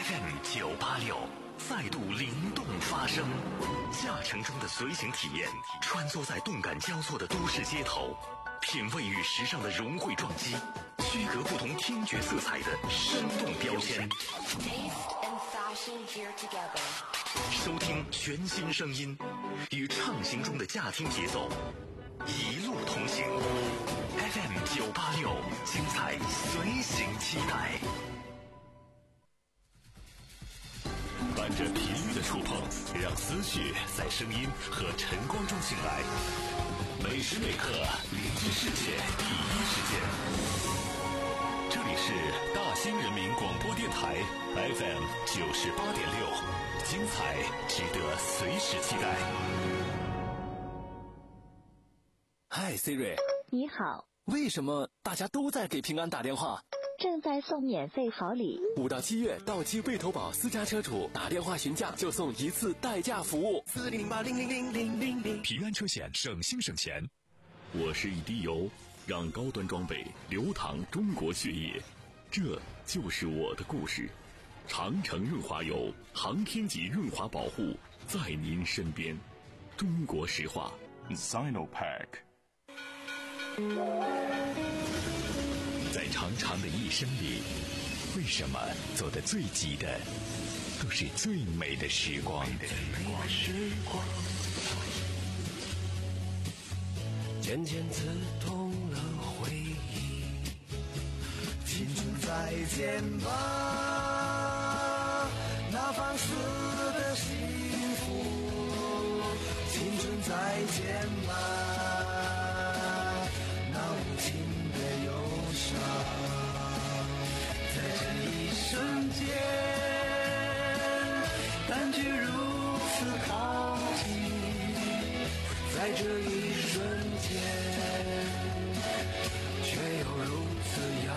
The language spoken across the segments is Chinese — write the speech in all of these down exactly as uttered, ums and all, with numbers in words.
F M 九八六再度灵动发声，驾乘中的随行体验，穿梭在动感交错的都市街头，品味与时尚的融汇撞击，区隔不同听觉色彩的生动标签。收听全新声音，与畅行中的驾听节奏，一路同行。F M 九八六，精彩随行期待。伴着频率的触碰，让思绪在声音和晨光中醒来。每时每刻，聆听世界第一时间。这里是大兴人民广播电台 F M 九十八点六，精彩值得随时期待。 嗨 Siri， 你好。 为什么大家都在给平安打电话？ 正在送免费好礼， 五到七月到期未投保私家车主打电话询价就送一次代驾服务。四零八零零零零零零， 平安车险省心省钱。我是一滴油，让高端装备流淌中国血液，这就是我的故事。长城润滑油，航天级润滑保护，在您身边。中国石化 Sinopack。在长长的一生里，为什么走得最急的都是最美的时光？ 渐渐刺痛了回忆，青春再见吧，那放肆的幸福，青春再见吧，那无情的忧伤，在这一瞬间感觉如此靠近，在这一瞬间却又如此遥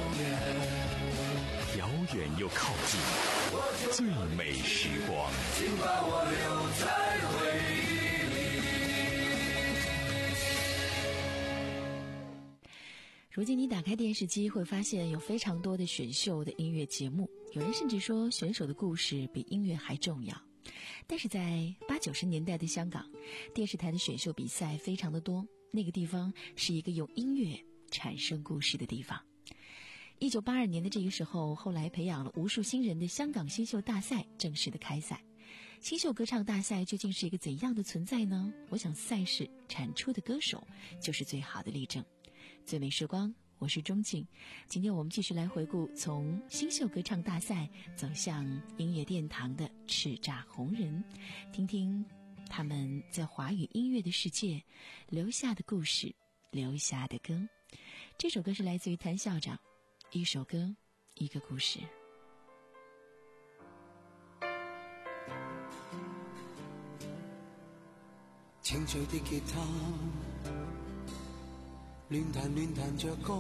远， 遥远又靠近，最美时光， 请把我留在回忆里。 如今你打开电视机会发现有非常多的选秀的音乐节目，有人甚至说选手的故事比音乐还重要。但是在八九十年代的香港，电视台的选秀比赛非常的多，那个地方是一个用音乐产生故事的地方。一九八二年的这个时候，后来培养了无数新人的香港新秀大赛正式的开赛。新秀歌唱大赛究竟是一个怎样的存在呢？我想赛事产出的歌手就是最好的例证。最美时光，我是钟静。今天我们继续来回顾从新秀歌唱大赛走向音乐殿堂的叱咤红人，听听他们在华语音乐的世界留下的故事，留下的歌。这首歌是来自于谭校长，一首歌，一个故事。 清脆的吉他亂彈亂彈着歌，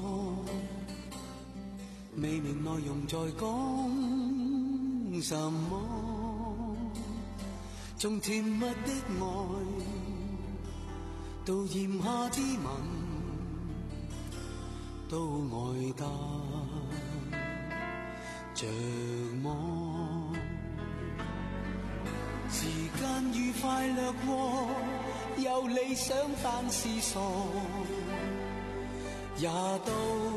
未明內容在講什麼，從甜蜜的愛到炎夏之吻，都愛得着麼。時間愉快掠過，有理想但是傻，也都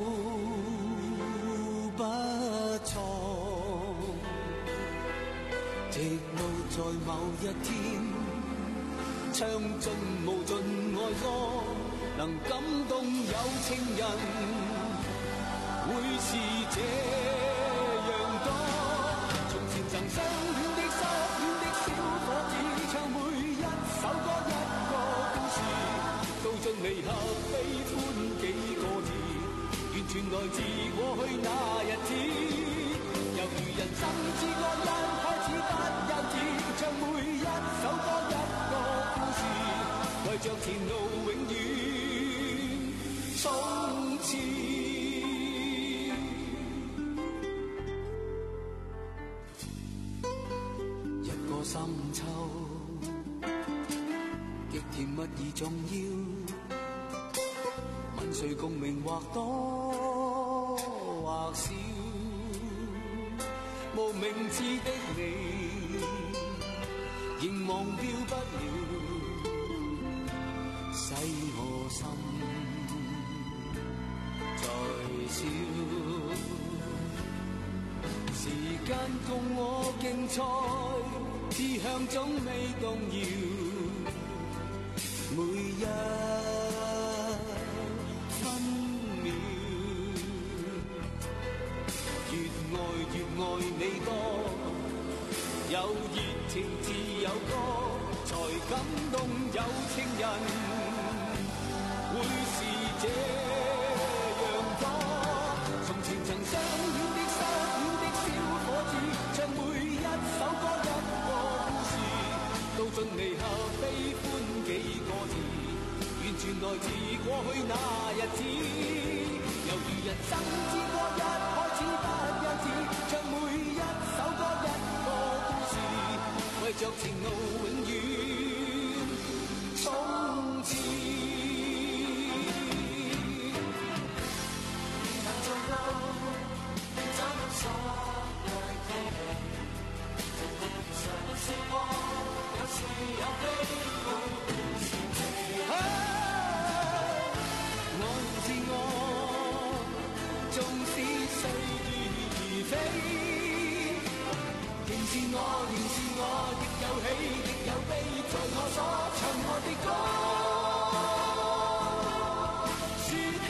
不錯。直到在某一天，唱盡無盡愛歌，能感動有情人，會是這樣多。從前曾相戀的失戀的小伙子，唱每一首歌一個故事，到盡離合悲歡幾個字，完全來自過去那日子。猶如人生之歌一開始不幼稚，唱每一首歌一個故事，為着前路永遠衝刺。一個深秋，極甜蜜而重要，問誰共鳴或多或少， 無名字的你，仍忘掉不了，使我心在笑。時間共我競賽，志向總未動搖，每一分秒，越愛越愛你多，有熱情自有歌，才感動有情人會是這樣多。從前曾相戀的失戀的小伙子，唱每一首歌一個故事，到盡離合悲歡幾個字，完全來自過去那日子。猶如人生之歌一開始不休止，唱每一首歌一個故事，為着情路永遠衝刺。但做到找到所謂距離，常說過有時有悲歡是你。愛是我，縱使歲月如飛，仍是我，仍是我，亦有喜亦有悲，在我所唱過的歌說起。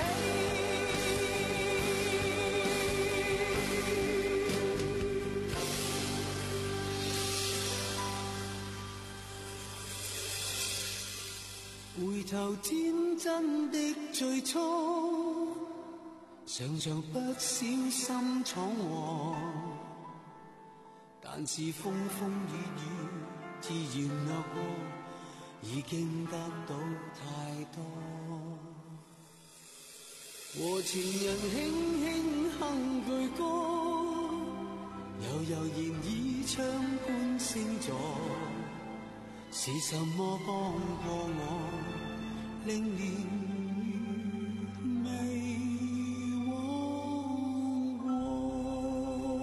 回頭天真的最初，常常不小心闖禍，但是風風雨雨自然掠過，已經得到太多。和情人輕輕哼句歌，悠悠然倚窗觀星座，是什麼幫過我，令年月未忘過。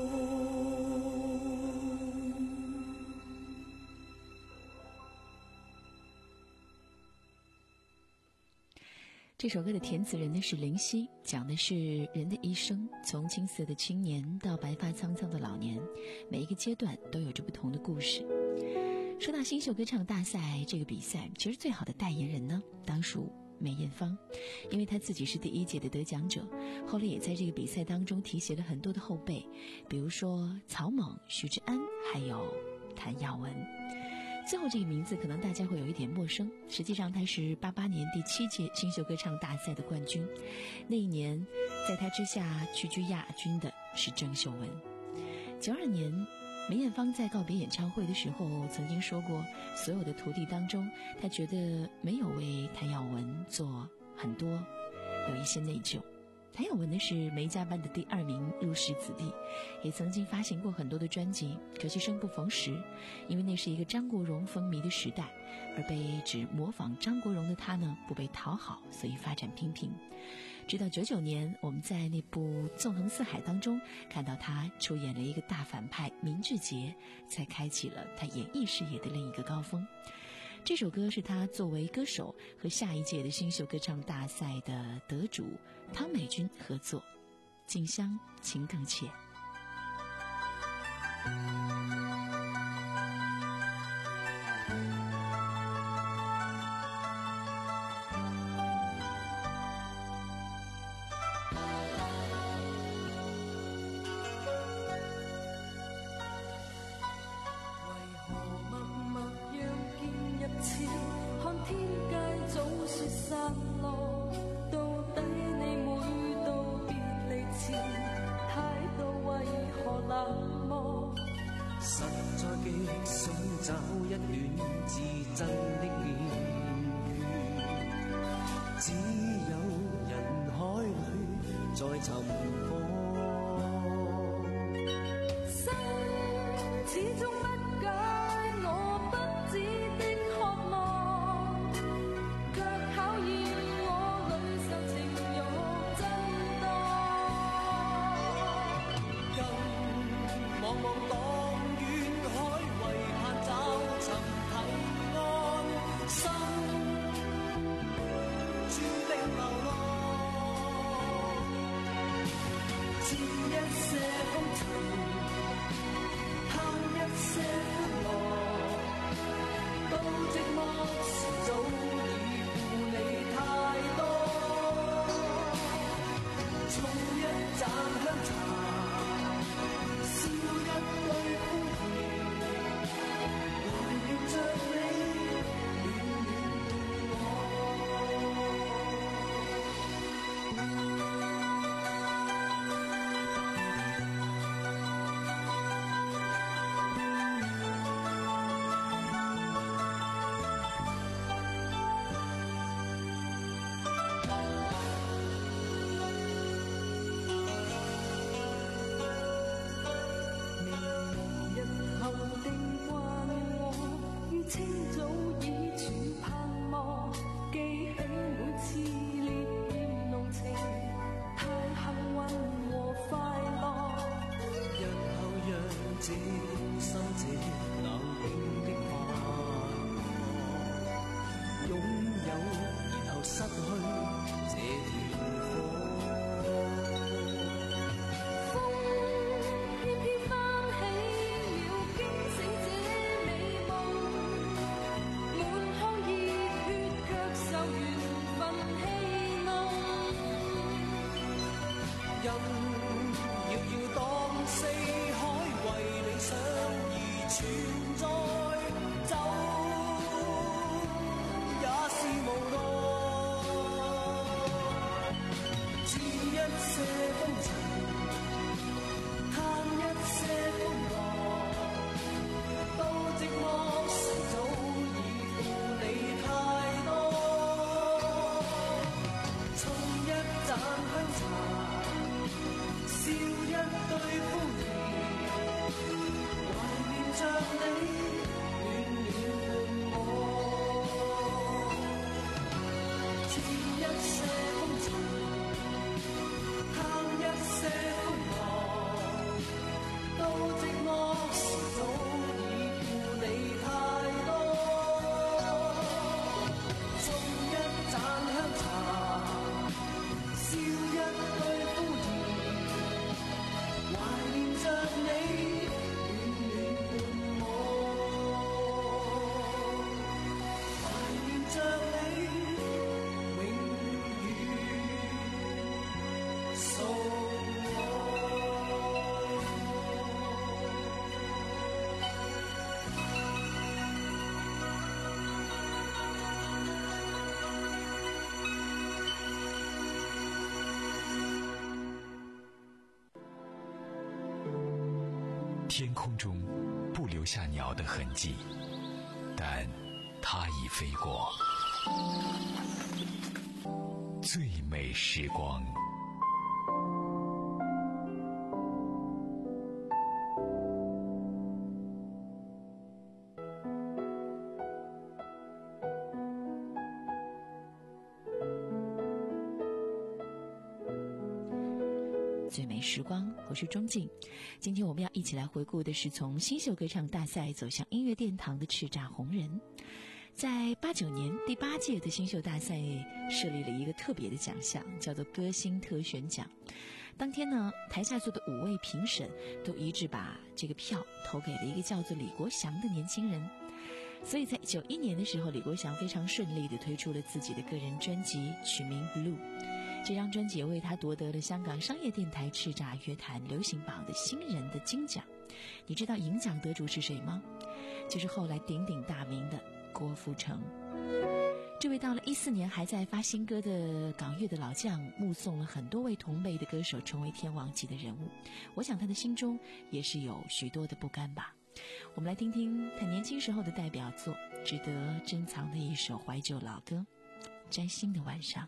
这首歌的填词人呢是林夕，讲的是人的一生，从青涩的青年到白发苍苍的老年，每一个阶段都有着不同的故事。说到新秀歌唱大赛这个比赛，其实最好的代言人呢，当属梅艳芳，因为她自己是第一届的得奖者，后来也在这个比赛当中提携了很多的后辈，比如说曹猛、许志安，还有谭耀文。最后这个名字可能大家会有一点陌生，实际上他是八八年第七届新秀歌唱大赛的冠军，那一年在他之下屈居亚军的是郑秀文。九二年梅艳芳在告别演唱会的时候曾经说过，所有的徒弟当中，她觉得没有为谭耀文做很多，有一些内疚。谭耀文呢是梅家班的第二名入室子弟，也曾经发行过很多的专辑，可惜生不逢时，因为那是一个张国荣风靡的时代，而被指模仿张国荣的他呢不被讨好，所以发展平平。直到九九年，我们在那部《纵横四海》当中看到他出演了一个大反派明志杰，才开启了他演艺事业的另一个高峰。这首歌是他作为歌手和下一届的新秀歌唱大赛的得主汤美君合作，《静香情更怯》。 這生這冷冰的快樂，擁有然後失去這團火。人遙遙當四海，為理想而存在，走也是無奈。轉一些風塵，嘆一些風浪，到寂寞時早已負你太多。沖一盞香茶，笑一對歡兒，懷念着你，暖暖伴我。轉一些風塵，嘆一些風浪，到寂寞時早已負你太多。沖一盞香茶，笑一對歡兒，懷念着你，暖暖伴我，懷念着你，永遠屬我。 天空中不留下鸟的痕迹，但它已飞过。最美时光。 最美时光，我是钟静。今天我们要一起来回顾的是从新秀歌唱大赛走向音乐殿堂的叱咤红人。在八九年第八届的新秀大赛设立了一个特别的奖项，叫做歌星特选奖。当天呢，台下坐的五位评审都一致把这个票投给了一个叫做李国祥的年轻人。所以在九一年的时候，李国祥非常顺利地推出了自己的个人专辑，取名 Blue。这张专辑也为他夺得了香港商业电台叱咤乐坛流行榜的新人的金奖。你知道银奖得主是谁吗？就是后来鼎鼎大名的郭富城。这位到了一四年还在发新歌的港乐的老将，目送了很多位同辈的歌手成为天王级的人物。我想他的心中也是有许多的不甘吧。我们来听听他年轻时候的代表作，值得珍藏的一首怀旧老歌《摘星的晚上》。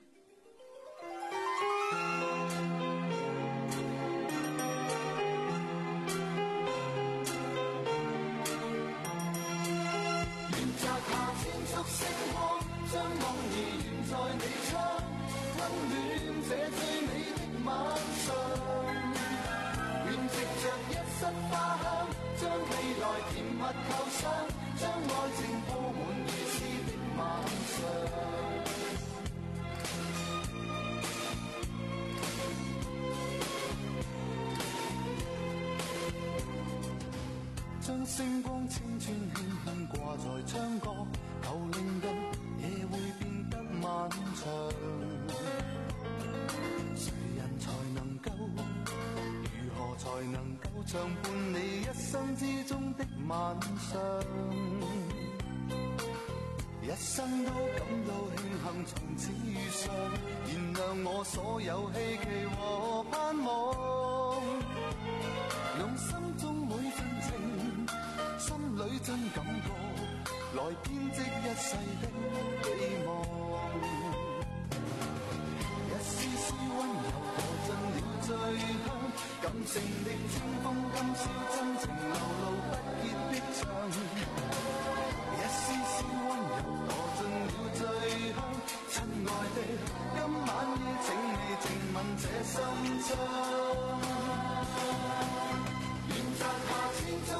星光將夢兒懸在你窗，溫暖這最美的晚上。願藉着一室花香，將未來甜蜜構想，將愛情鋪滿如詩的晚上。將星光青春輕輕掛在窗角，求令到夜會變得漫長。誰人才能夠，如何才能夠長伴你一生之中的晚上？一生都感到慶幸從此遇上，原諒我所有希冀和盼望，用心中每份情，心裏真感覺，來編織一世的寄望。一絲絲溫柔墮進了最香，感性的清風今宵真情流露不結的唱。一絲絲溫柔墮進了最香，親愛的，今晚夜請你靜吻這心窗。願摘下千張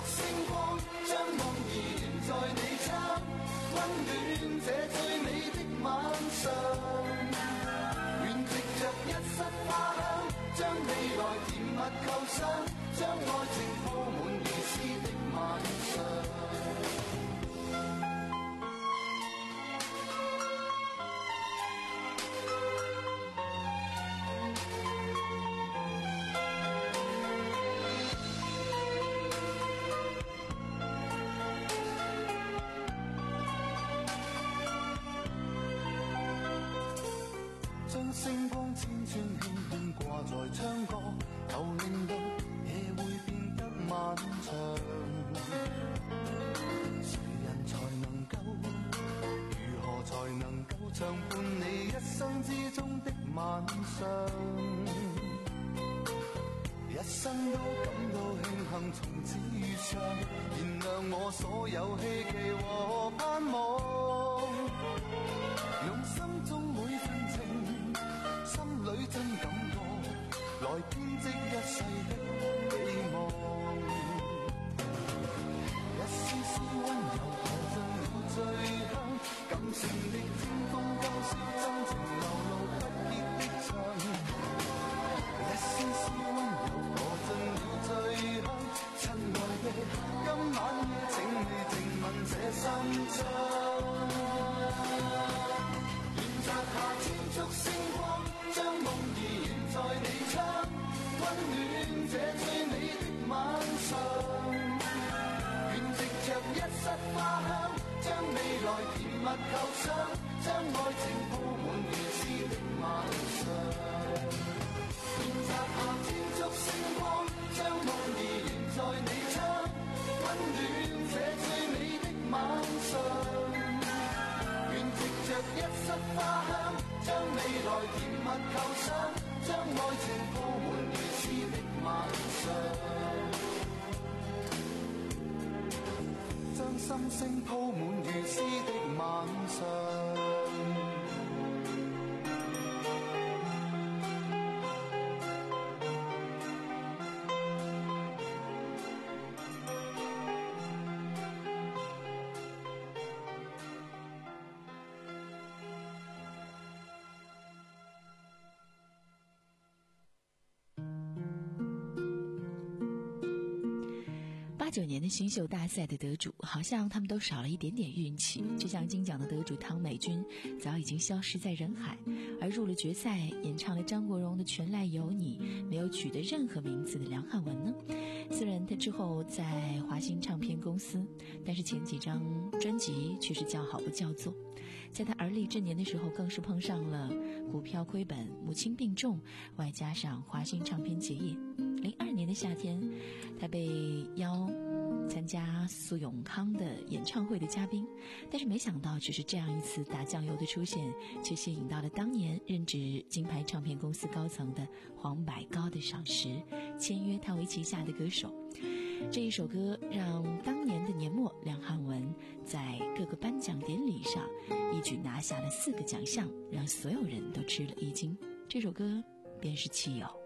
箱，將愛情鋪滿如詩的晚上。將星光千串輕輕掛在窗角，就令到夜會變得漫長。誰人才能夠，如何才能夠長伴你一生之中的晚上？一生都感到慶幸從此遇上，原諒我所有希冀和盼望，用心中每份情，心裏真感覺，來編織一世的希望。一絲絲溫柔何像了醉香，感性的天空交織真情流露不結的牆。一絲絲溫柔何盡了醉香，親愛的，今晚夜請你靜吻這心窗。沿着夏千束星光，將夢兒懸在你窗，溫暖這最美的晚上。願藉着一室花香，將未來甜蜜構想，將愛情鋪滿如詩的晚上。沿着夏千束星光，將夢兒懸在你窗，溫暖這最美的晚上。願藉着一室花香，將未來甜蜜構想，將愛情鋪滿如詩的晚上。將心聲鋪滿如詩的晚上。 八九年的新秀大赛的得主，好像他们都少了一点点运气。就像金奖的得主汤美君早已经消失在人海，而入了决赛演唱了张国荣的《全赖有你》没有取得任何名次的梁汉文呢，虽然他之后在华星唱片公司，但是前几张专辑却是叫好不叫座。在他而立之年的时候，更是碰上了股票亏本、母亲病重，外加上华星唱片结业。零二年的夏天，他被邀参加苏永康的演唱会的嘉宾，但是没想到只是这样一次打酱油的出现，却吸引到了当年任职金牌唱片公司高层的黄百高的赏识，签约他为旗下的歌手。这一首歌让当年的年末梁汉文在各个颁奖典礼上一举拿下了四个奖项，让所有人都吃了一惊。这首歌便是《汽油》。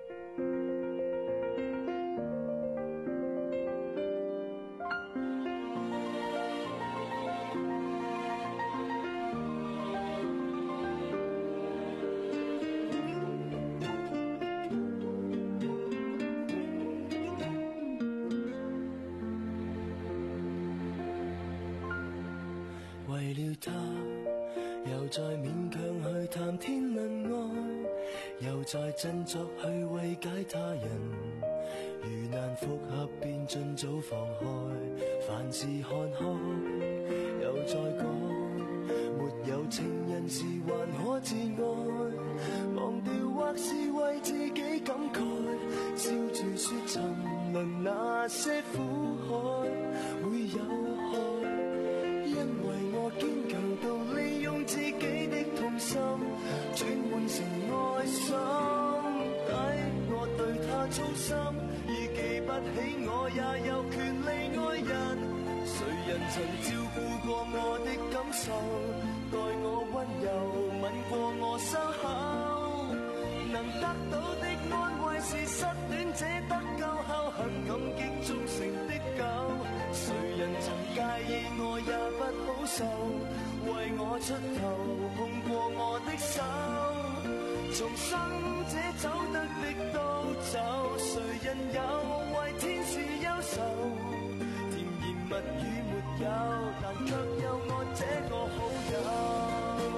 為了他，又再勉強去談天論愛，又再振作去慰解他人。如難復合，便盡早放開，凡事看開。又再講，沒有情人時還可自愛，忘掉或是為自己感慨，笑住說沉淪那些苦海會有害。因為我堅強到利用自己的痛心轉換成愛心，抵我對他操心，已記不起我也有權利愛人。誰人曾照顧過我的感受，待我溫柔吻過我傷口，能得到的安慰是失戀者得救後很感激忠誠的狗。誰人曾介意我也不好受，為我出頭碰過我的手， 重生者走得的都走，誰人有為天使憂愁？甜言蜜語沒有，但卻有我這個好友。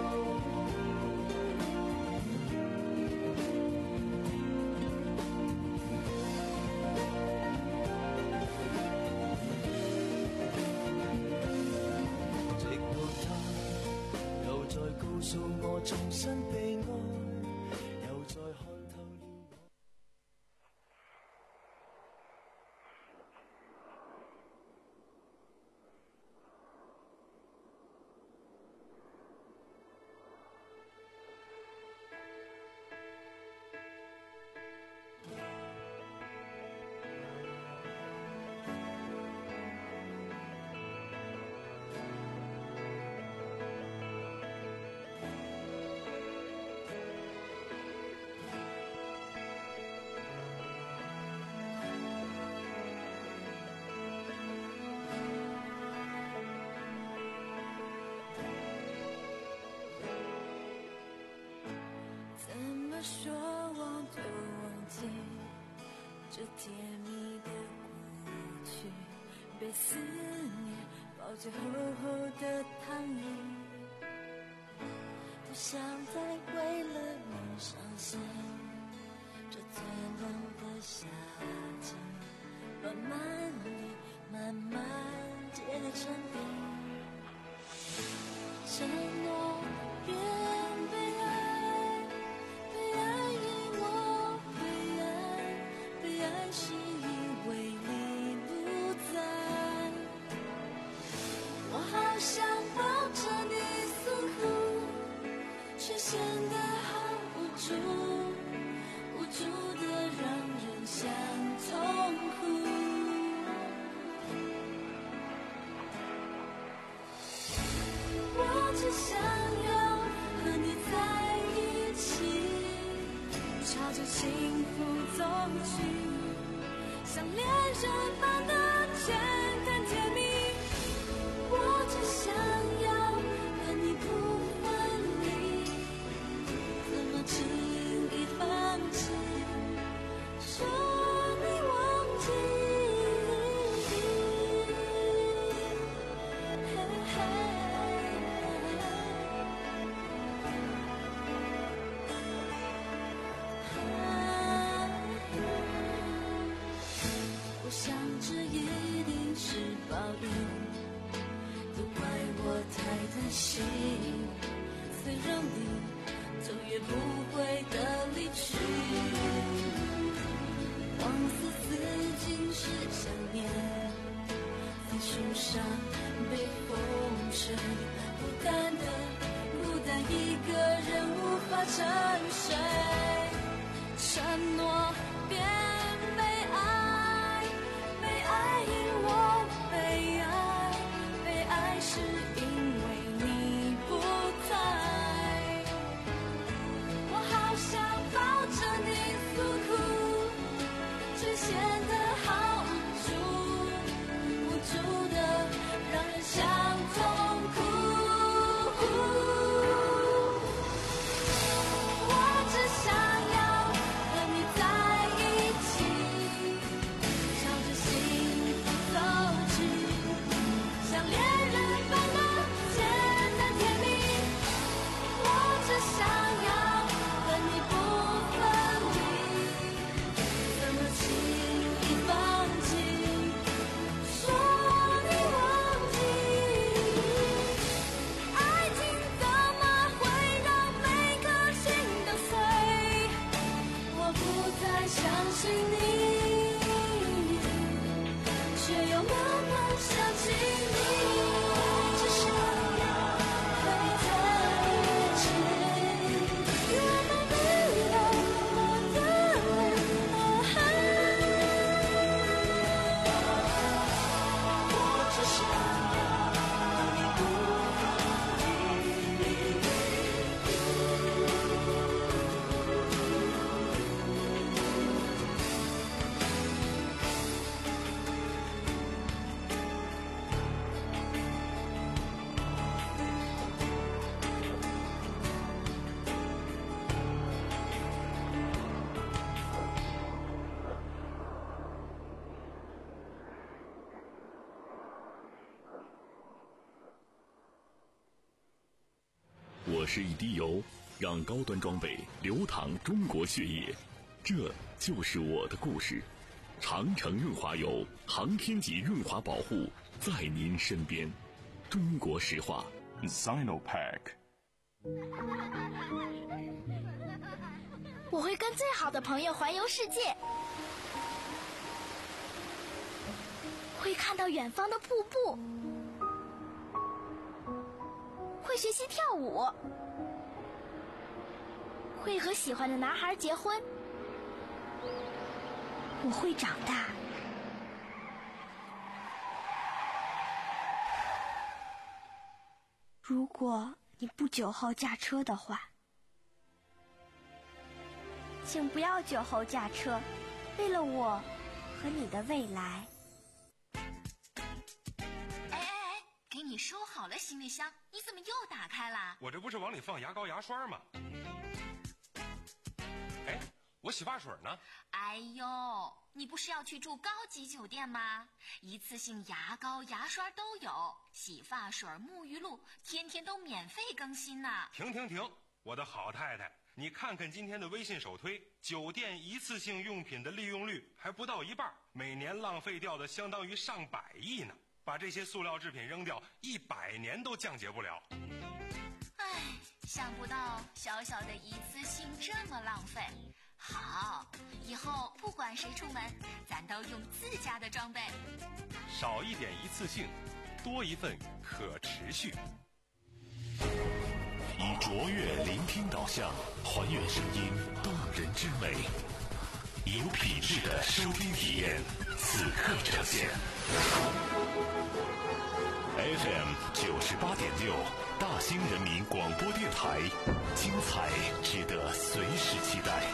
直到他又再告訴我重新被愛，又再看透了我。 说忘就忘记这甜蜜的过去，被思念包着厚厚的糖衣，多想再为了你伤心。这最冷的夏季，慢慢地慢慢结得成冰，承诺别被爱，被爱因我被爱，被爱是因为你不在。我好想抱着你诉苦，却显得好无助，无助的让人想痛哭。我只想要和你在一起，朝着幸福走去，像恋人般的简单甜蜜。我只想要和你不分离，怎么轻易放弃，说你忘记。我想这一定是报应，都怪我太贪心，虽然你总也不会的离去。往事似尽是想念，在树上被风吹，孤单的孤单一个人无法沉睡，承诺别被爱，被爱因我被爱，被爱是因为你不在。我好想抱着你诉苦，却显得好我是一滴油，让高端装备流淌中国血液，这就是我的故事。长城润滑油，航天级润滑保护，在您身边。中国石化 Sinopec。 我会跟最好的朋友环游世界，会看到远方的瀑布，会学习跳舞，会和喜欢的男孩结婚。我会长大。如果你不酒后驾车的话，请不要酒后驾车，为了我和你的未来。 哎哎哎，给你收好了行李箱，你怎么又打开了？ 我这不是往里放牙膏牙刷吗？哎，我洗发水呢？ 哎呦，你不是要去住高级酒店吗？一次性牙膏牙刷都有，洗发水沐浴露天天都免费更新呢。 停停停，我的好太太，你看看今天的微信首推，酒店一次性用品的利用率还不到一半，每年浪费掉的相当于上百亿呢。把这些塑料制品扔掉，一百年都降解不了。 唉，想不到小小的一次性这么浪费。好，以后不管谁出门，咱都用自家的装备。 少一点一次性，多一份可持续。 以卓越聆听导向，还原声音动人之美，有品质的收听体验，此刻呈现。F M 九十八点六，大兴人民广播电台，精彩值得随时期待。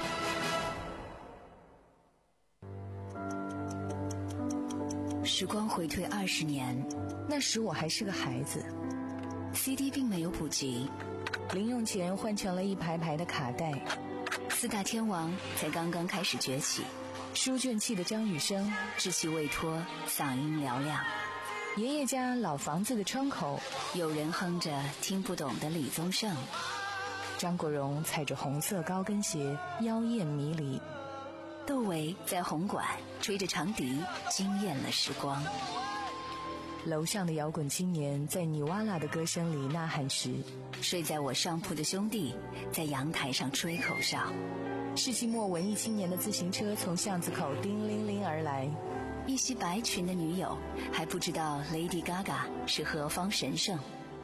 时光回退二十年，那时我还是个孩子 ，C D 并没有普及，零用钱换成了一排排的卡带，四大天王才刚刚开始崛起，书卷气的张雨生稚气未脱，嗓音嘹亮。爷爷家老房子的窗口，有人哼着听不懂的李宗盛。张国荣踩着红色高跟鞋，妖艳迷离。窦唯在红馆吹着长笛，惊艳了时光。楼上的摇滚青年在尼瓦拉的歌声里呐喊时，睡在我上铺的兄弟在阳台上吹口哨。世纪末文艺青年的自行车从巷子口叮铃铃而来，一袭白裙的女友还不知道 Lady Gaga 是何方神圣。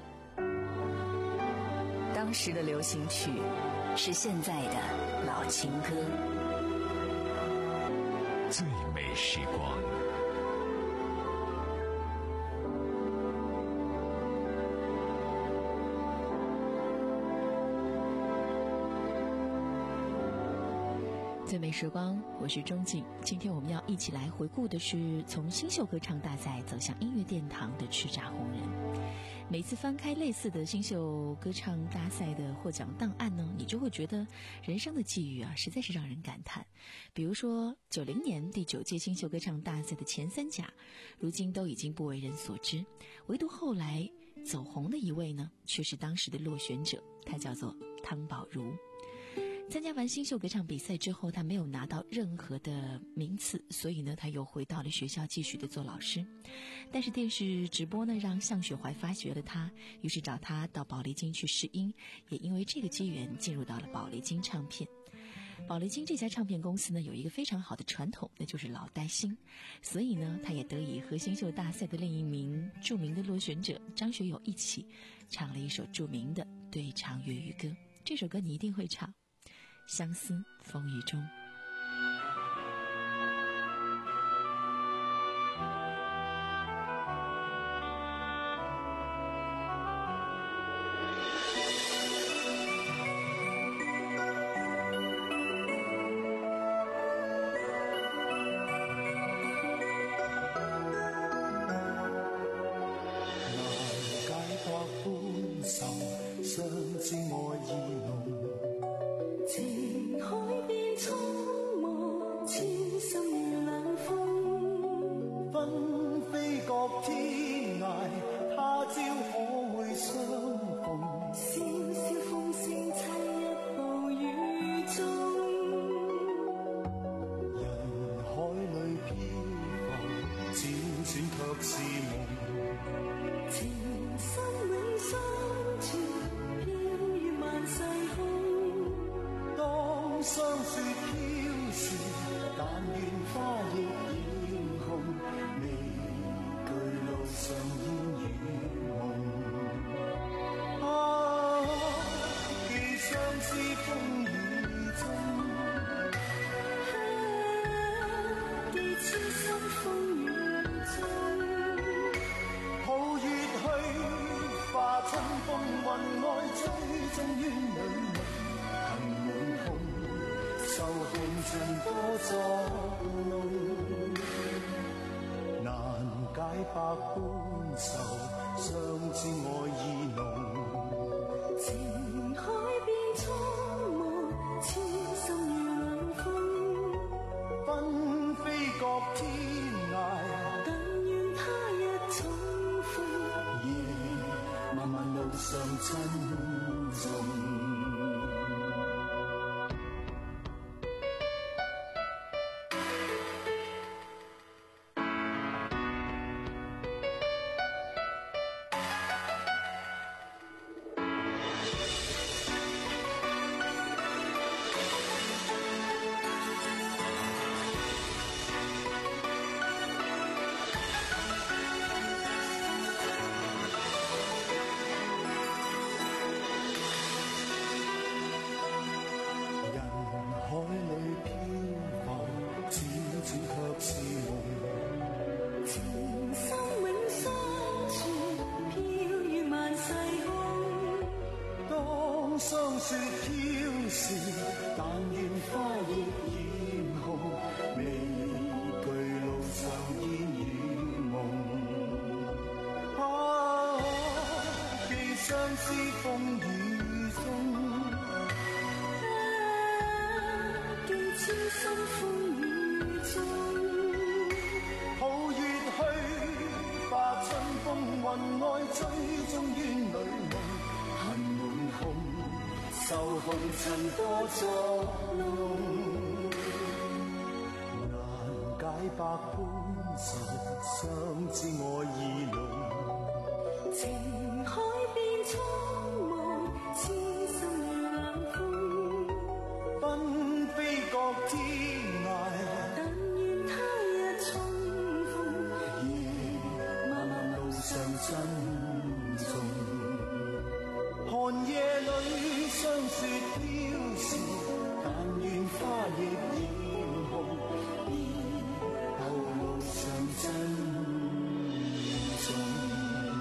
当时的流行曲是现在的老情歌。 最美时光。 最美时光，我是钟静。今天我们要一起来回顾的是从新秀歌唱大赛走向音乐殿堂的叱咤红人。每次翻开类似的新秀歌唱大赛的获奖档案呢，你就会觉得人生的际遇啊，实在是让人感叹。比如说九零年第九届新秀歌唱大赛的前三甲，如今都已经不为人所知，唯独后来走红的一位呢，却是当时的落选者，他叫做汤宝如。参加完新秀歌唱比赛之后，他没有拿到任何的名次，所以呢，他又回到了学校继续的做老师。但是电视直播呢，让向雪怀发掘了他，于是找他到宝丽金去试音，也因为这个机缘进入到了宝丽金唱片。宝丽金这家唱片公司呢，有一个非常好的传统，那就是老带新，所以呢，他也得以和新秀大赛的另一名著名的落选者张学友一起唱了一首著名的对唱粤语歌。这首歌你一定会唱，相思风雨中。 天涯，他朝可會相逢？笑笑是梦。 情深永相存，飘於萬世空。 當霜雪飄時，但願花亦染紅，未懼路上煙與夢。啊，既相思風雨中， 既痴心風雨中。 抱月去，化春風雲外，追蹤於裏夢，恨滿胸，受紅塵多作弄，難解百般愁，相知愛意濃。 情海變蒼茫，痴心如冷風， 紛飛各天涯， 但願他日重逢。 夜漫漫路上珍重。霜雪飄時，但願花亦染紅，未懼路上煙與夢。啊，既相思風雨中， 既痴心風雨中。 抱月去，化春風雲外，追蹤於女夢，恨滿胸，受紅塵多作弄，難解百般愁，相知愛意濃。 情海變蒼茫，痴心如冷風， 紛飛各天涯， 但願他日重逢。 夜漫漫路上珍重。寒夜裏霜雪飄時，但願花亦染紅，以後路上珍重。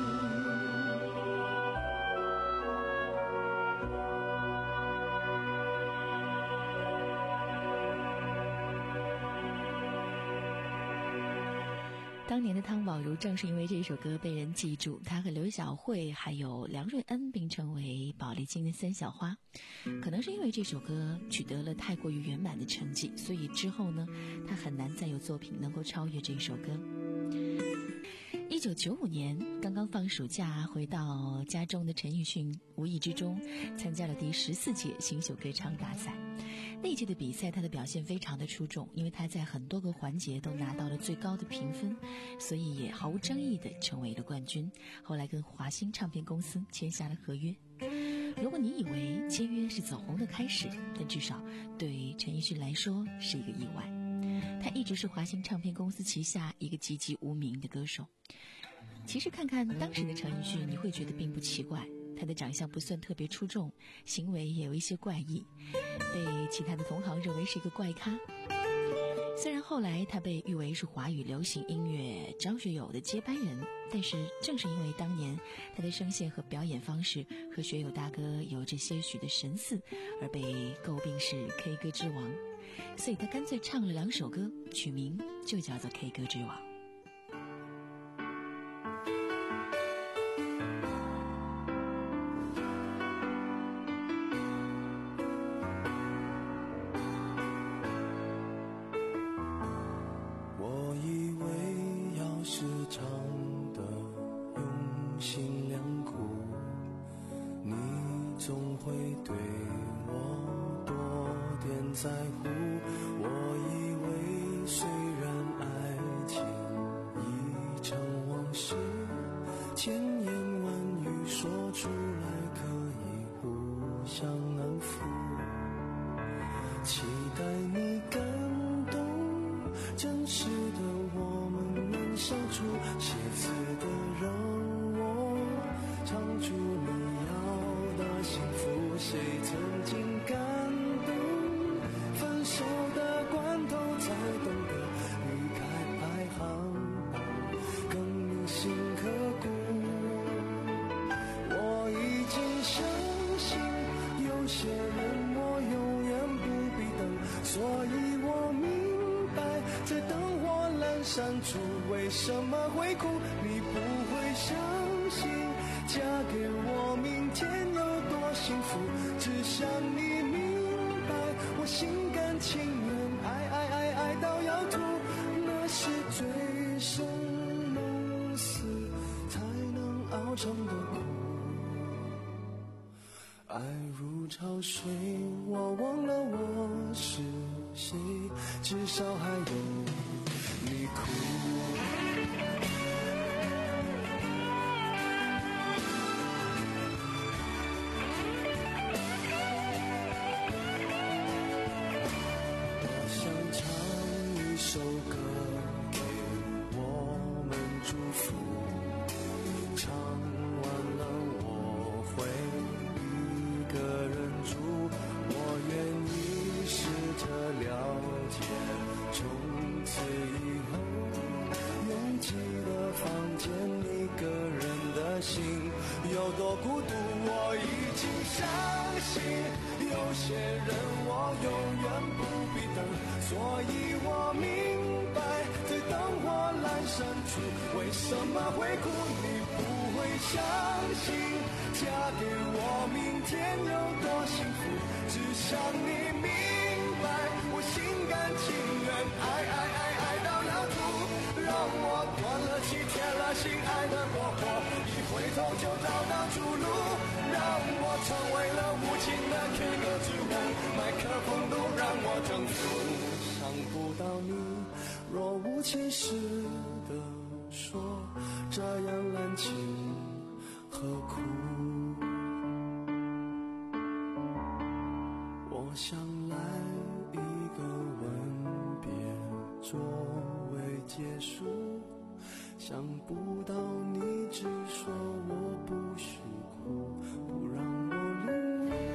当年的汤宝如正是因为这首歌被人记住，他和刘晓慧还有梁瑞恩并称为宝丽金的三小花。可能是因为这首歌取得了太过于圆满的成绩，所以之后呢，他很难再有作品能够超越这首歌。一九九五年刚刚放暑假回到家中的陈奕迅，无意之中参加了第十四届新秀歌唱大赛。那一届的比赛，他的表现非常的出众，因为他在很多个环节都拿到了最高的评分，所以也毫无争议地成为了冠军。后来跟华星唱片公司签下了合约。如果你以为签约是走红的开始，但至少对陈奕迅来说是一个意外。他一直是华星唱片公司旗下一个籍籍无名的歌手。其实看看当时的陈奕迅，你会觉得并不奇怪。他的长相不算特别出众，行为也有一些怪异，被其他的同行认为是一个怪咖。虽然后来他被誉为是华语流行音乐张学友的接班人，但是正是因为当年他的声线和表演方式和学友大哥有着些许的神似，而被诟病是 K 歌之王，所以他干脆唱了两首歌，取名就叫做 K 歌之王。 我以为虽然爱情已成出来可以互相安抚，期待你感动，真实的我们能相处，写字的让我唱出你要的幸福，谁曾经感动，分手的关头才懂得离开排行榜更铭心刻骨。我已经相信有些人我永远不必等，所以我明白在灯火阑珊处为什么会哭。你不会相信嫁给我明天有多幸福，只想你明白我心甘情愿爱爱爱爱到要吐，那是醉生梦死才能熬成的苦。爱如潮水，我忘了我是谁，至少还有你哭。我想唱一首歌给我们祝福，唱完了我会一个人住，我愿意试着了解，从此以后拥挤的房间一个人的心有多孤独。我已经相信有些人我永远不必等，所以我明白在灯火阑珊处为什么会哭。你不会相信嫁给我明天有多幸福，只想你明白我心甘情愿爱爱爱爱到要吐，让我断了气铁了心爱的过火，一回头就找到出路，让我成为了无情的 K 歌之王，麦克风都让我征服，伤不到你若无其事的说这样滥情何苦。我想来一个吻别作为结束，想不到你只说我不许哭，不让我流泪。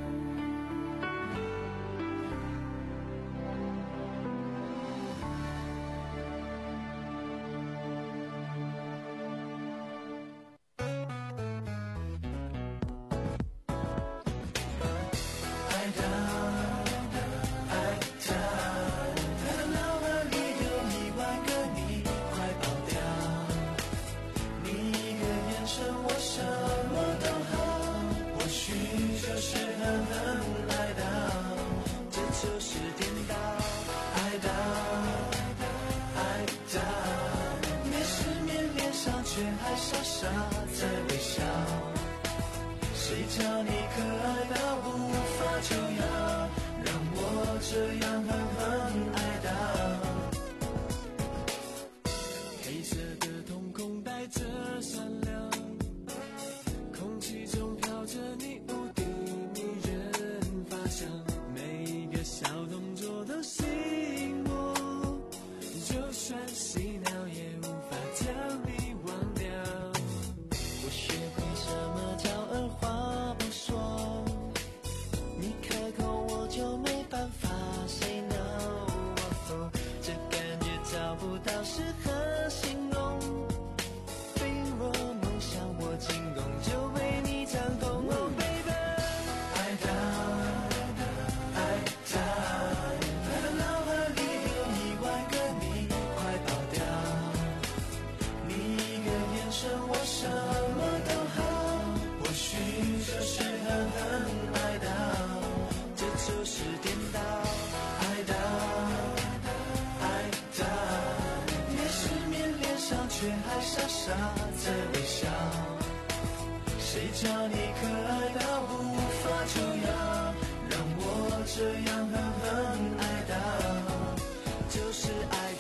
却还傻傻在微笑，谁叫你可爱到无法救药，让我这样狠狠爱到，就是爱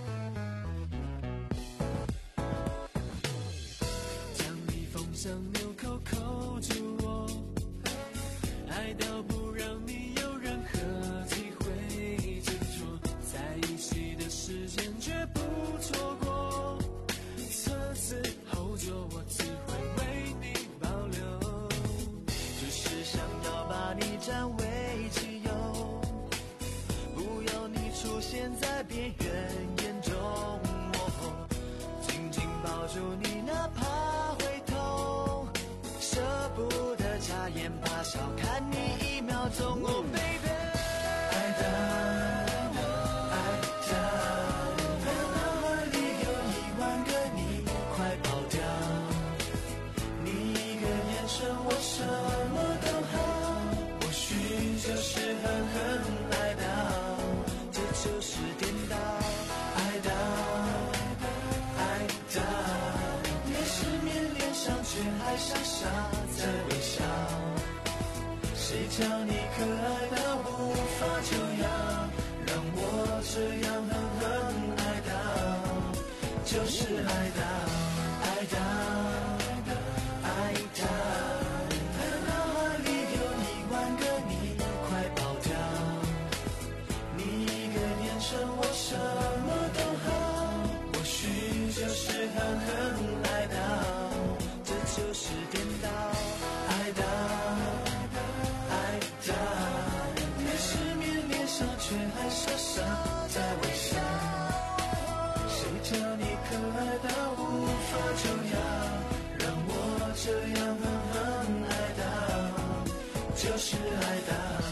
到。将你封上牛手扣住我，爱到不让你有任何机会执着，在一起的时间绝不错过，车子后座我只会为你保留，就是想要把你占为己有，不要你出现在别人眼中，我紧紧抱住你，哪怕回头，舍不得眨眼，怕少看你一秒钟。哦 baby， 爱的爱的，脑海里有一万个你，快跑掉。你一个眼神，我什么都好，或许就是狠狠爱到，这就是颠倒。爱的爱的，你失眠脸上却还傻傻在微笑，谁叫你可爱到无法久仰，让我这样狠狠爱到，就是爱到爱到爱到，脑海里有一万个你，快跑掉。你一个眼神，我什么都好，或许就是狠狠爱到，这就是颠倒。爱到爱到，你失眠脸上却还傻傻在微笑，谁叫你可爱到无法久仰，让我这样狠狠爱到，就是爱到。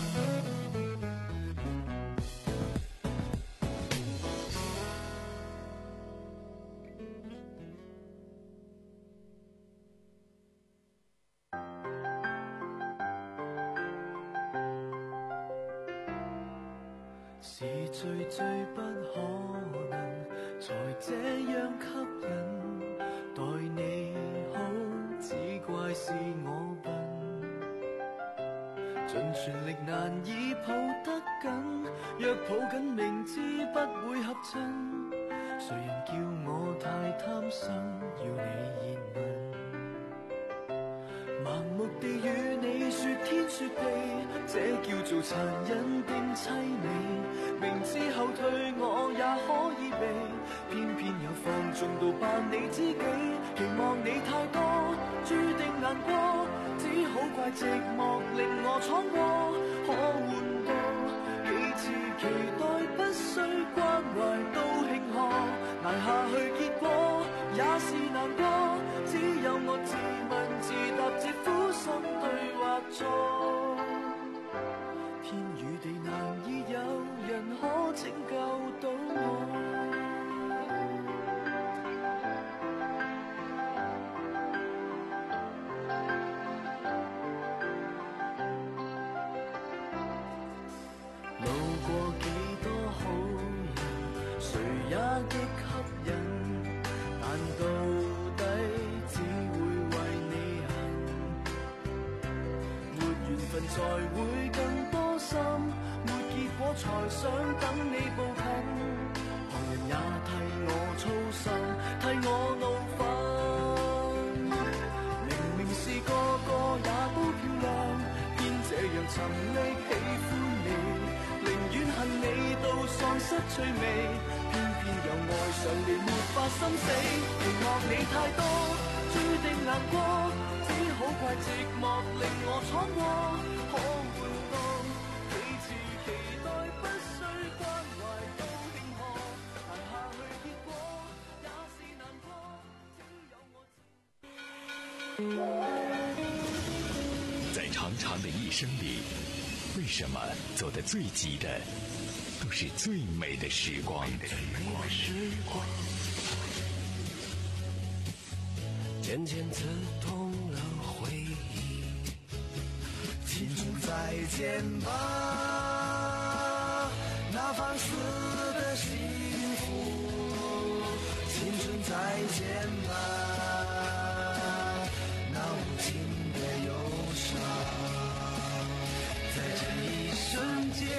是最最不可能，才這樣吸引。待你好，只怪是我笨，盡全力難以抱得緊。若抱緊，明知不會合襯，誰人叫我太貪心，要你熱吻？盲目地與你說天說地，這叫做殘忍定凄美。明知後退我也可以避，偏偏又放縱到扮你知己。期望你太多，注定難過，只好怪寂寞令我闖禍。可換到幾次期待，不需關懷都慶賀，捱下去結果也是難過。只有我自問自答，自苦心對或錯。天與地難以有人可拯救到我。路過幾多好人，誰也極吸引，但到底只會為你恨。沒緣分才會更多心，沒結果才想等你步近。旁人也替我操心，替我怒憤。明明是個個也都漂亮，偏這樣沉溺喜歡你。寧願恨你到喪失趣味，偏偏又愛上你沒法心死。期望你太多，注定難過，只好怪寂寞令我闖禍。可換到幾次期待，不需關懷都慶賀，捱下去結果也是難過，只有我自。 在長長的一生裡，為什麼走得最急的都是最美的時光？ 漸漸刺痛了回憶，青春再見吧，那放肆的幸福，青春再見吧，那無盡的憂傷，在這一瞬間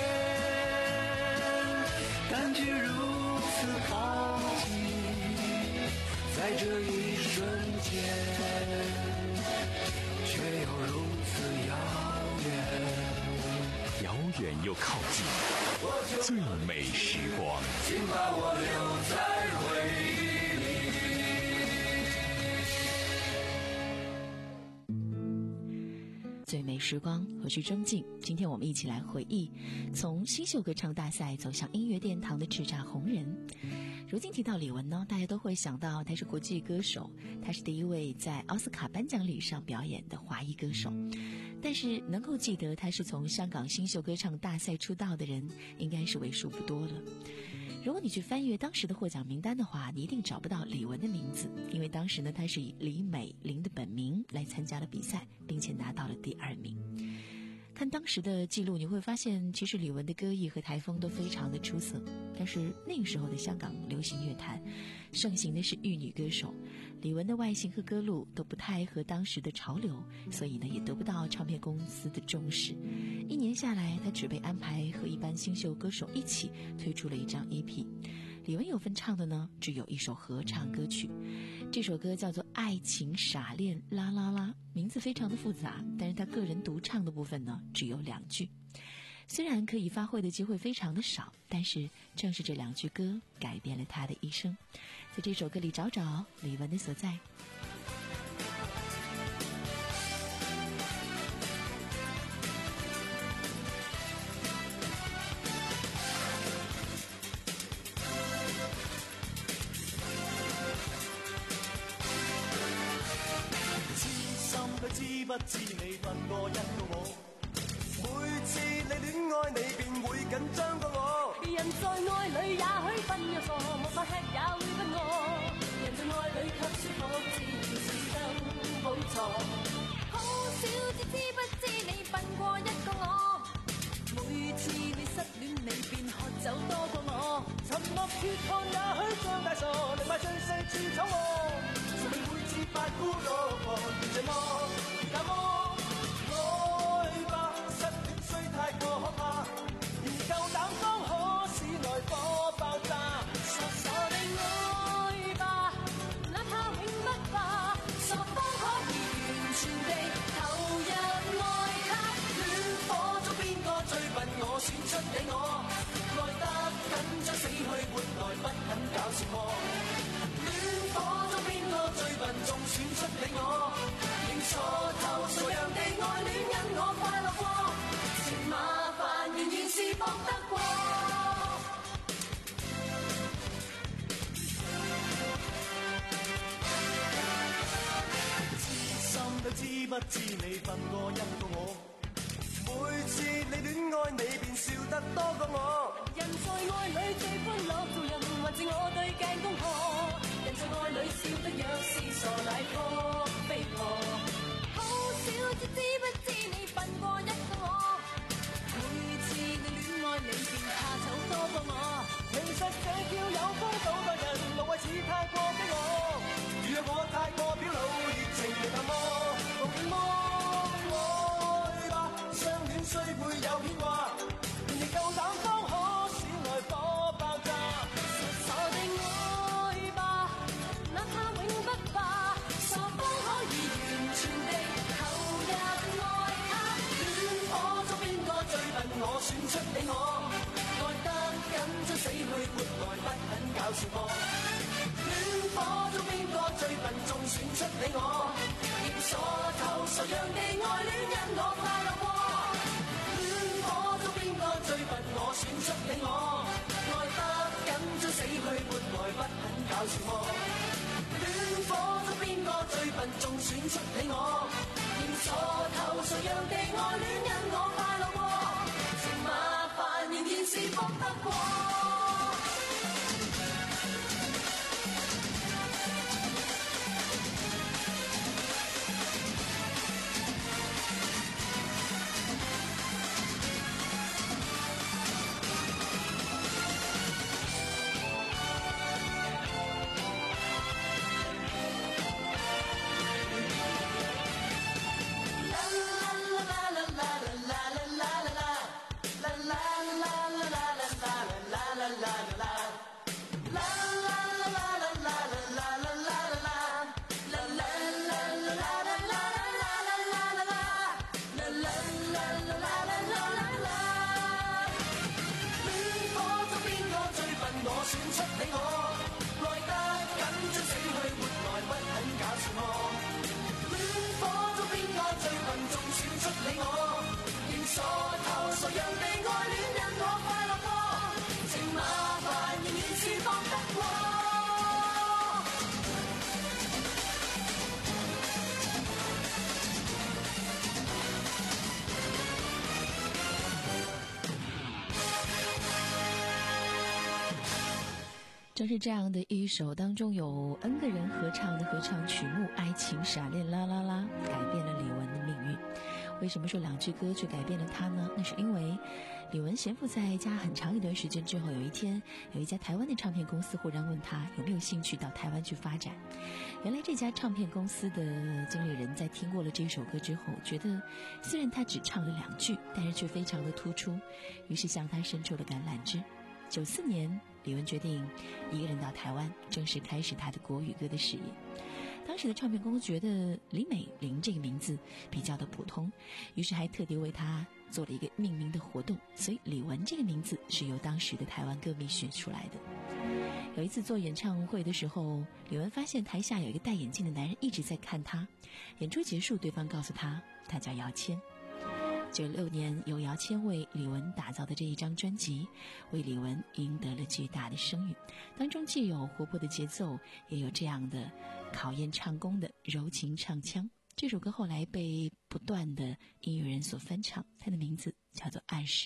感覺如此靠近，在這一瞬間却又如此遥远， 遥远又靠近，最美时光。 请把我留在回忆里。最美时光，我是钟静。今天我们一起来回忆从新秀歌唱大赛走向音乐殿堂的叱咤红人。如今提到李玟呢，大家都会想到她是国际歌手，她是第一位在奥斯卡颁奖礼上表演的华裔歌手。但是能够记得她是从香港新秀歌唱大赛出道的人，应该是为数不多了。如果你去翻阅当时的获奖名单的话，你一定找不到李玟的名字，因为当时呢，她是以李美玲的本名来参加了比赛，并且拿到了第二名。看当时的记录，你会发现其实李玟的歌艺和台风都非常的出色，但是那个时候的香港流行乐坛盛行的是玉女歌手，李玟的外形和歌路都不太合当时的潮流，所以呢也得不到唱片公司的重视。一年下来，她只被安排和一般新秀歌手一起推出了一张 E P。李玟有份唱的呢，只有一首合唱歌曲，这首歌叫做《爱情傻恋啦啦啦》，名字非常的复杂，但是她个人独唱的部分呢，只有两句。虽然可以发挥的机会非常的少，但是正是这两句歌改变了她的一生。在这首歌里找找李玟的所在。 知不知你笨過一個我？每次你戀愛你便會緊張過我。 人在愛裏也許分一個，無法吃也會不餓。人在愛裏卻說我自然是更寶藏。好少知知不知你笨過一個我。每次你失戀你便喝酒多過我。沉默缺看也許像大傻，寧賣最細處闖禍。誰會自發孤獨寒這麼？那麼愛吧，失戀雖太過可怕，而夠膽方可使內火爆炸。傻傻地愛吧，哪怕永不化，傻方可以完全地投入愛他。戀火中邊個最笨，我選出你我，愛得緊張死去活來不肯搞笑我。戀火中邊個最笨，仲選出你我。錯透數樣地愛戀因我快樂過，情麻煩仍然是博得過。痴心都知不知你笨過一個我，每次你戀愛你便笑得多過我。人在愛裏最歡樂做人，還是我對鏡公婆。人在愛裏笑得若是傻奶婆飛婆。少知知不知你笨過一個我，每次你戀愛你便怕醜多過我。其實這叫有風度待人，無謂似太過逼我。如若我太過表露熱情又淡漠，無緣麼？愛吧，相戀雖會有牽掛，仍然夠膽方可使內火爆炸。傻傻地愛吧，哪怕永不化，傻方可以完全地。我選出你我，愛得緊張死去活來不肯搞笑我。戀火中邊個最笨，仲選出你我。亦傻透傻樣地愛戀因我快樂過。戀火中邊個最笨，我選出你我。愛得緊張死去活來不肯搞笑我。戀火中邊個最笨，仲選出你我。亦傻透傻樣地愛戀因我快樂過。麻煩仍然是博得過。啦啦啦啦啦啦啦。 正是这样的一首当中有 N 个人合唱的合唱曲目《爱情傻恋啦啦啦》，改变了李玟的命运。为什么说两句歌却改变了他呢？那是因为李玟闲赋在家很长一段时间之后，有一天有一家台湾的唱片公司忽然问他有没有兴趣到台湾去发展。原来这家唱片公司的经理人在听过了这首歌之后，觉得虽然他只唱了两句，但是却非常的突出，于是向他伸出了橄榄枝。九四年，李玟决定一个人到台湾，正式开始他的国语歌的事业。当时的唱片公司觉得李美玲这个名字比较的普通，于是还特地为她做了一个命名的活动，所以李玟这个名字是由当时的台湾歌迷选出来的。有一次做演唱会的时候，李玟发现台下有一个戴眼镜的男人一直在看她。演出结束，对方告诉她他叫姚谦。九六年由姚谦为李玟打造的这一张专辑，为李玟赢得了巨大的声誉，当中既有活泼的节奏，也有这样的考验唱功的柔情唱腔。这首歌后来被不断的音乐人所翻唱，它的名字叫做《暗示》。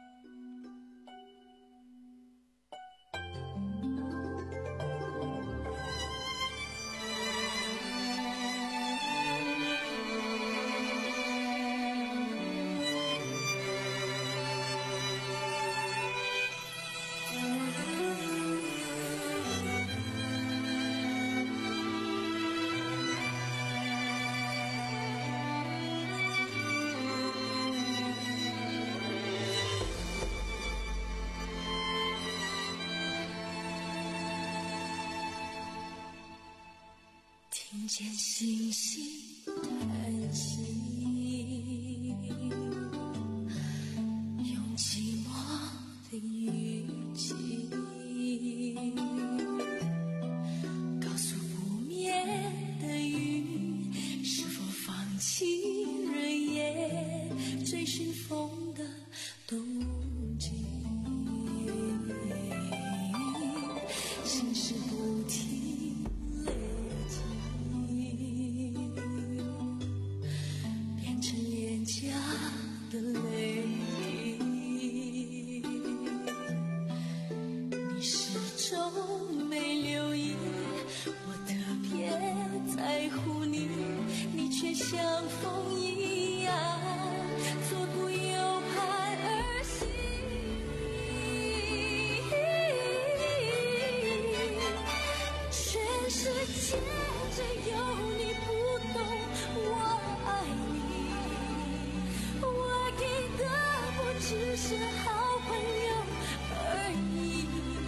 听见星星叹息，用寂寞的语气告诉不眠的云，是否放弃日夜追寻风的动静。心事不停累积，变成脸颊的泪滴。你始终没留意，我特别在乎你，你却像风一样左顾右盼而行。全世界只有你不懂我爱你，我给的不只是好朋友而已。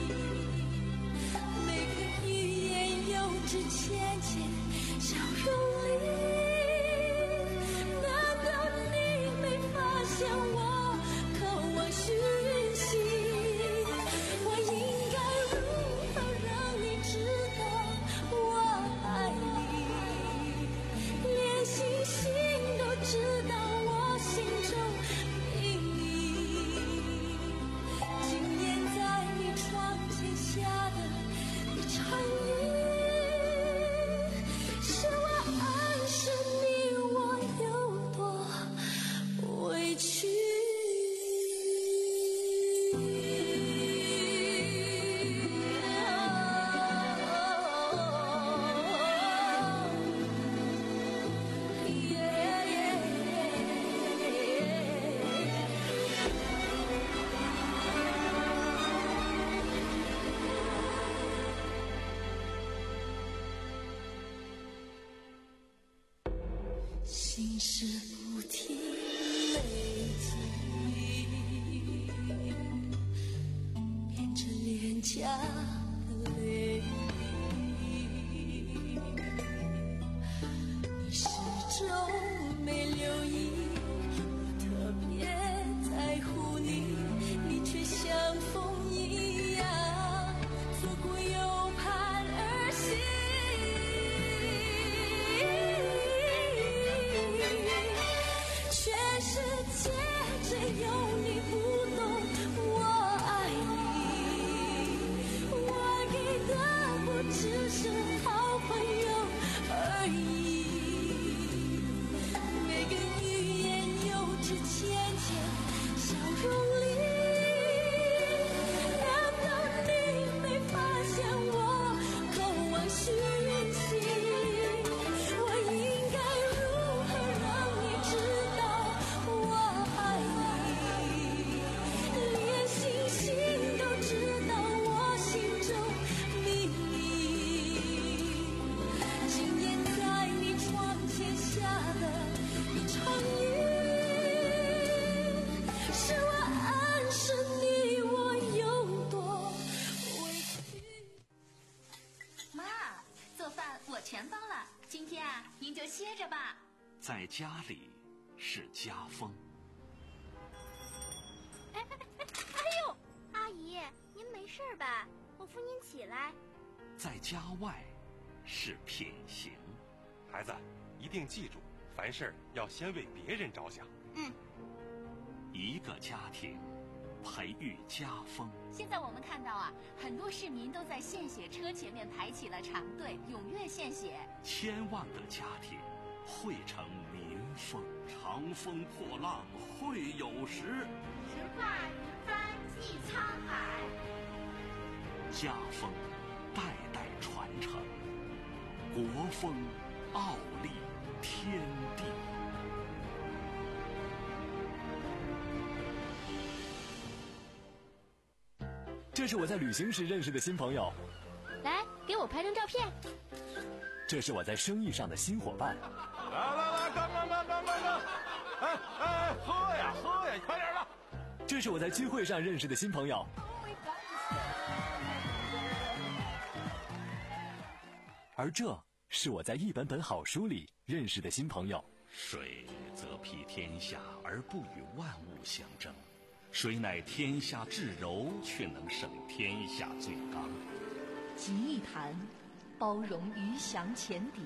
每个语言幼稚浅浅笑容里，难道你没发现我渴望讯息？我应该如何让你知道我爱你？连星星都知道我心中秘密。今夜在你窗前下的一场雨，是我暗示你我有多委屈。心事不停累积，变成脸颊的泪滴。你始终没留意，我特别在乎你，你却像风一样左顾右盼而行。全世界只有你不懂我爱你，我您就歇着吧。 在家里是家风。 哎哎哎哎呦，阿姨，您没事吧？我扶您起来。 在家外是品行。 孩子，一定记住，凡事要先为别人着想。 嗯。 一个家庭培育家风。 现在我们看到啊，很多市民都在献血车前面排起了长队，踊跃献血。 千万个家庭汇成民风，长风破浪会有时。 直挂云帆济沧海。 家风代代传承，国风傲立天地。 这是我在旅行时认识的新朋友。 来，给我拍张照片。 这是我在生意上的新伙伴。 来来来，干干干干干干！哎哎，喝呀喝呀，快点的！ 这是我在聚会上认识的新朋友。而这是我在一本本好书里认识的新朋友。 水则披天下而不与万物相争，谁乃天下至柔，却能胜天下最刚。 集一坛，包容鱼翔浅底；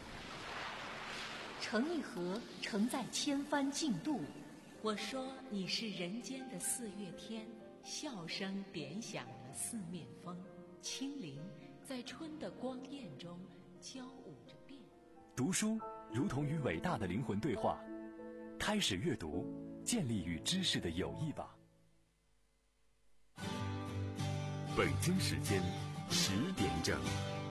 盛一盒，盛在千帆竞渡。我说你是人间的四月天，笑声点响了四面风，清灵在春的光艳中交舞着变。 读书如同与伟大的灵魂对话，开始阅读，建立与知识的友谊吧。 北京时间十点整。